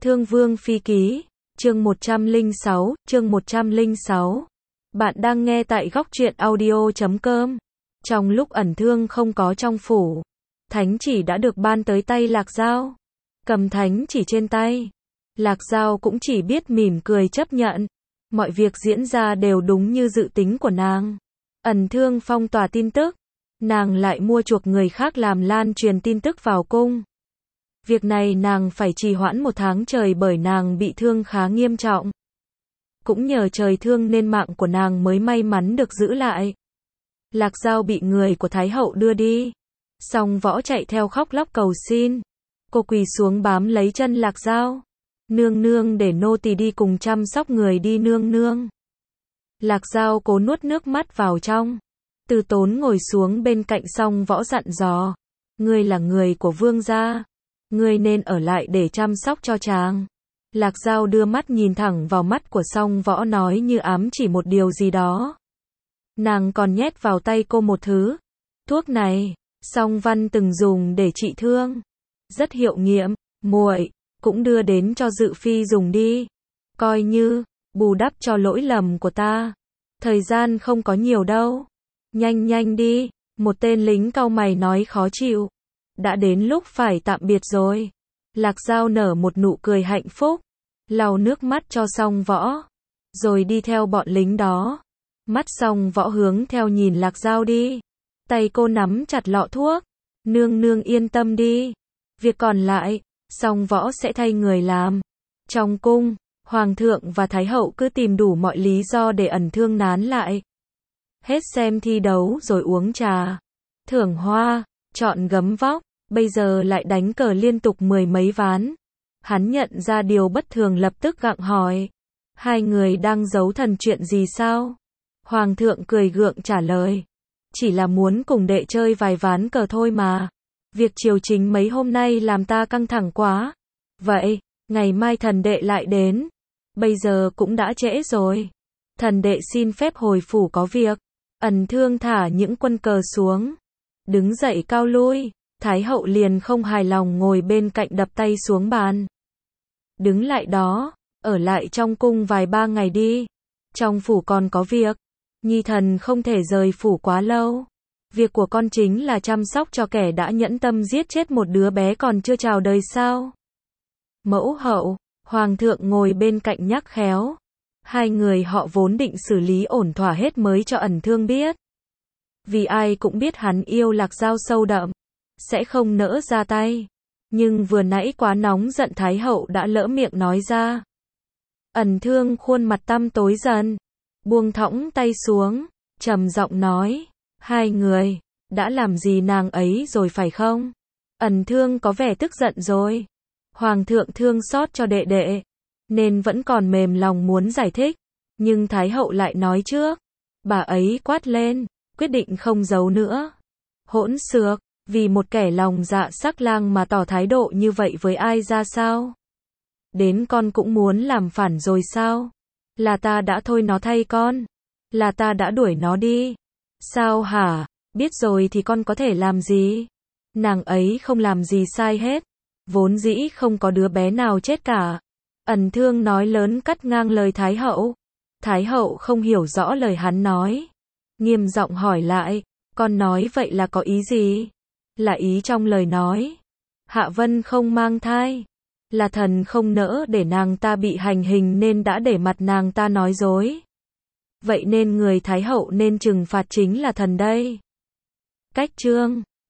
Thương Vương Phi Ký, chương 106, chương 106. Bạn đang nghe tại góc truyện audio.com. Trong lúc ẩn thương không có trong phủ, thánh chỉ đã được ban tới tay Lạc Dao. Cầm thánh chỉ trên tay, Lạc Dao cũng chỉ biết mỉm cười chấp nhận. Mọi việc diễn ra đều đúng như dự tính của nàng. Ẩn thương phong tỏa tin tức, nàng lại mua chuộc người khác làm lan truyền tin tức vào cung. Việc này nàng phải trì hoãn 1 tháng trời bởi nàng bị thương khá nghiêm trọng. Cũng nhờ trời thương nên mạng của nàng mới may mắn được giữ lại. Lạc Dao bị người của Thái hậu đưa đi. Song Võ chạy theo khóc lóc cầu xin. Cô quỳ xuống bám lấy chân Lạc Dao. Nương nương, để nô tỳ đi cùng chăm sóc người đi nương nương. Lạc Dao cố nuốt nước mắt vào trong. Từ Tốn ngồi xuống bên cạnh Song Võ dặn dò. Ngươi là người của vương gia, ngươi nên ở lại để chăm sóc cho chàng. Lạc Dao đưa mắt nhìn thẳng vào mắt của Song Võ, nói như ám chỉ một điều gì đó. Nàng còn nhét vào tay cô một thứ. Thuốc này, Song Văn từng dùng để trị thương. Rất hiệu nghiệm, muội cũng đưa đến cho Dự Phi dùng đi. Coi như bù đắp cho lỗi lầm của ta. Thời gian không có nhiều đâu. Nhanh nhanh đi, một tên lính cau mày nói khó chịu. Đã đến lúc phải tạm biệt rồi. Lạc Dao nở một nụ cười hạnh phúc, lau nước mắt cho Song Võ, rồi đi theo bọn lính đó. Mắt Song Võ hướng theo nhìn Lạc Dao đi. Tay cô nắm chặt lọ thuốc. Nương nương yên tâm đi. Việc còn lại, Song Võ sẽ thay người làm. Trong cung, Hoàng thượng và Thái hậu cứ tìm đủ mọi lý do để ẩn thương nán lại. Hết xem thi đấu rồi uống trà, thưởng hoa, chọn gấm vóc, bây giờ lại đánh cờ liên tục 10 mấy ván. Hắn nhận ra điều bất thường lập tức gặng hỏi. Hai người đang giấu thần chuyện gì sao? Hoàng thượng cười gượng trả lời. Chỉ là muốn cùng đệ chơi vài ván cờ thôi mà. Việc triều chính mấy hôm nay làm ta căng thẳng quá. Vậy, ngày mai thần đệ lại đến. Bây giờ cũng đã trễ rồi. Thần đệ xin phép hồi phủ có việc. Ẩn thương thả những quân cờ xuống, đứng dậy cao lui. Thái hậu liền không hài lòng ngồi bên cạnh đập tay xuống bàn. Đứng lại đó, ở lại trong cung vài 3 ngày đi. Trong phủ còn có việc. Nhi thần không thể rời phủ quá lâu. Việc của con chính là chăm sóc cho kẻ đã nhẫn tâm giết chết một đứa bé còn chưa chào đời sao? Mẫu hậu, Hoàng thượng ngồi bên cạnh nhắc khéo. Hai người họ vốn định xử lý ổn thỏa hết mới cho ẩn thương biết. Vì ai cũng biết hắn yêu Lạc Dao sâu đậm, sẽ không nỡ ra tay. Nhưng vừa nãy quá nóng giận, Thái hậu đã lỡ miệng nói ra. Ẩn thương khuôn mặt tăm tối dần, buông thõng tay xuống, trầm giọng nói. Hai người đã làm gì nàng ấy rồi phải không? Ẩn thương có vẻ tức giận rồi. Hoàng thượng thương xót cho đệ đệ, nên vẫn còn mềm lòng muốn giải thích. Nhưng Thái hậu lại nói trước. Bà ấy quát lên, quyết định không giấu nữa. Hỗn xược, vì một kẻ lòng dạ sắc lang mà tỏ thái độ như vậy với ai ra sao? Đến con cũng muốn làm phản rồi sao? Là ta đã thôi nó thay con? Là ta đã đuổi nó đi? Sao hả? Biết rồi thì con có thể làm gì? Nàng ấy không làm gì sai hết. Vốn dĩ không có đứa bé nào chết cả. Ẩn thương nói lớn cắt ngang lời Thái hậu. Thái hậu không hiểu rõ lời hắn nói, nghiêm giọng hỏi lại. Con nói vậy là có ý gì? Là ý trong lời nói Hạ Vân không mang thai, là thần không nỡ để nàng ta bị hành hình nên đã để mặt nàng ta nói dối. Vậy nên người Thái hậu nên trừng phạt chính là thần đây. Cách chương